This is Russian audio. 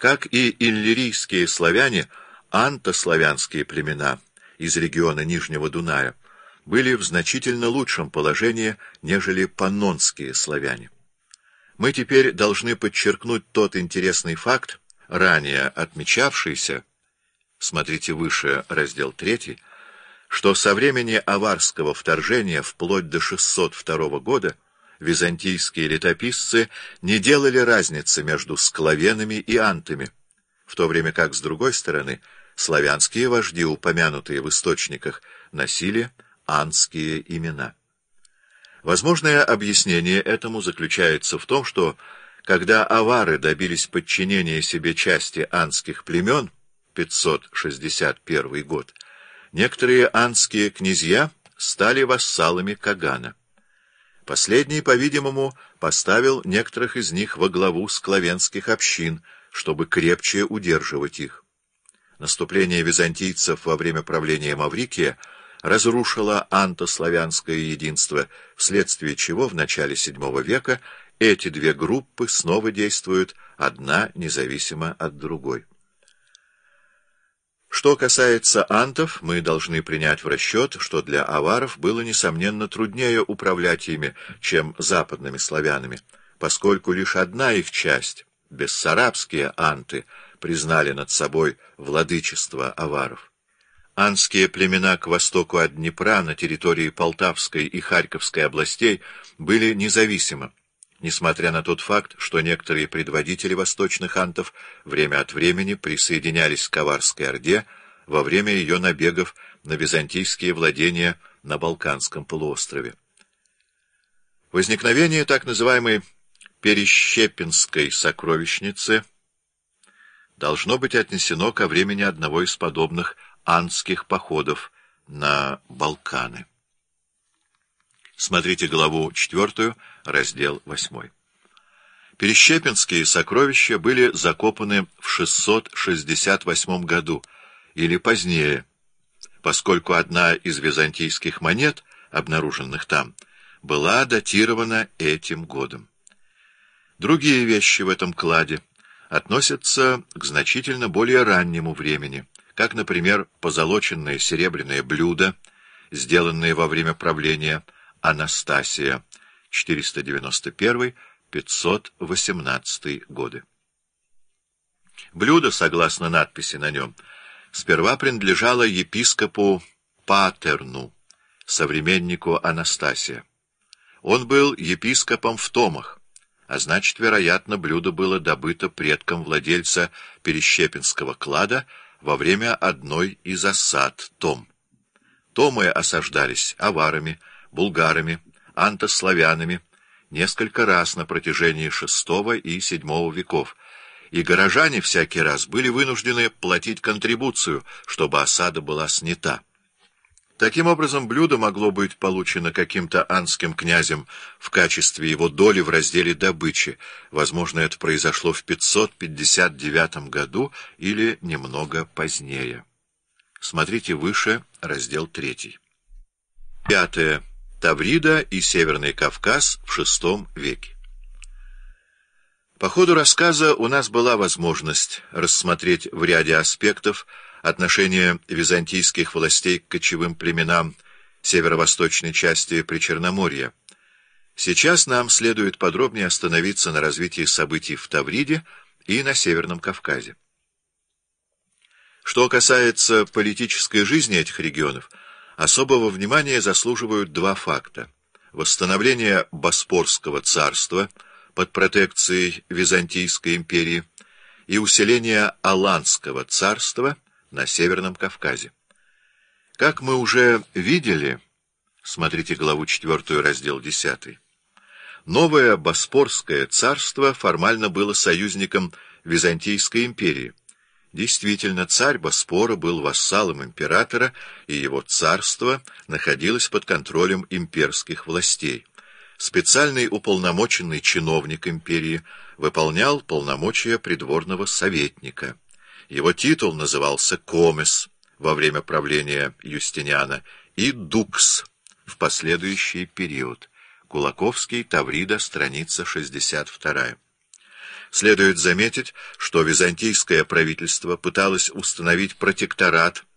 Как и иллирийские славяне, антославянские племена из региона Нижнего Дуная были в значительно лучшем положении, нежели паннонские славяне. Мы теперь должны подчеркнуть тот интересный факт, ранее отмечавшийся, смотрите выше, раздел 3, что со времени аварского вторжения вплоть до 602 года византийские летописцы не делали разницы между склавенами и антами, в то время как, с другой стороны, славянские вожди, упомянутые в источниках, носили антские имена. Возможное объяснение этому заключается в том, что, когда авары добились подчинения себе части антских племен, 561 год, некоторые антские князья стали вассалами Кагана. Последний, по-видимому, поставил некоторых из них во главу склавенских общин, чтобы крепче удерживать их. Наступление византийцев во время правления Маврикия разрушило антославянское единство, вследствие чего в начале VII века эти две группы снова действуют, одна независимо от другой. Что касается антов, мы должны принять в расчет, что для аваров было, несомненно, труднее управлять ими, чем западными славянами, поскольку лишь одна их часть, бессарабские анты, признали над собой владычество аваров. Антские племена к востоку от Днепра на территории Полтавской и Харьковской областей были независимы, несмотря на тот факт, что некоторые предводители восточных антов время от времени присоединялись к Аварской Орде во время ее набегов на византийские владения на Балканском полуострове. Возникновение так называемой Перещепинской сокровищницы должно быть отнесено ко времени одного из подобных антских походов на Балканы. Смотрите главу 4, раздел 8. Перещепинские сокровища были закопаны в 668 году или позднее, поскольку одна из византийских монет, обнаруженных там, была датирована этим годом. Другие вещи в этом кладе относятся к значительно более раннему времени, как, например, позолоченное серебряное блюдо, сделанное во время правления Анастасия, 491-518 годы. Блюдо, согласно надписи на нем, сперва принадлежало епископу Патерну, современнику Анастасия. Он был епископом в Томах, а значит, вероятно, блюдо было добыто предком владельца Перещепинского клада во время одной из осад Том. Томы осаждались аварами, булгарами, антославянами несколько раз на протяжении VI и VII веков, и горожане всякий раз были вынуждены платить контрибуцию, чтобы осада была снята. Таким образом, блюдо могло быть получено каким-то антским князем в качестве его доли в разделе добычи. Возможно, это произошло в 559 году или немного позднее. Смотрите выше, раздел 3. 5. Таврида и Северный Кавказ в VI веке. По ходу рассказа у нас была возможность рассмотреть в ряде аспектов отношение византийских властей к кочевым племенам северо-восточной части Причерноморья. Сейчас нам следует подробнее остановиться на развитии событий в Тавриде и на Северном Кавказе. Что касается политической жизни этих регионов, особого внимания заслуживают два факта: восстановление Боспорского царства под протекцией Византийской империи и усиление Аланского царства на Северном Кавказе. Как мы уже видели, смотрите главу 4, раздел 10, новое Боспорское царство формально было союзником Византийской империи. Действительно, царь Боспора был вассалом императора, и его царство находилось под контролем имперских властей. Специальный уполномоченный чиновник империи выполнял полномочия придворного советника. Его титул назывался комес во время правления Юстиниана и дукс в последующий период. Кулаковский, Таврида, страница 62. Следует заметить, что византийское правительство пыталось установить протекторат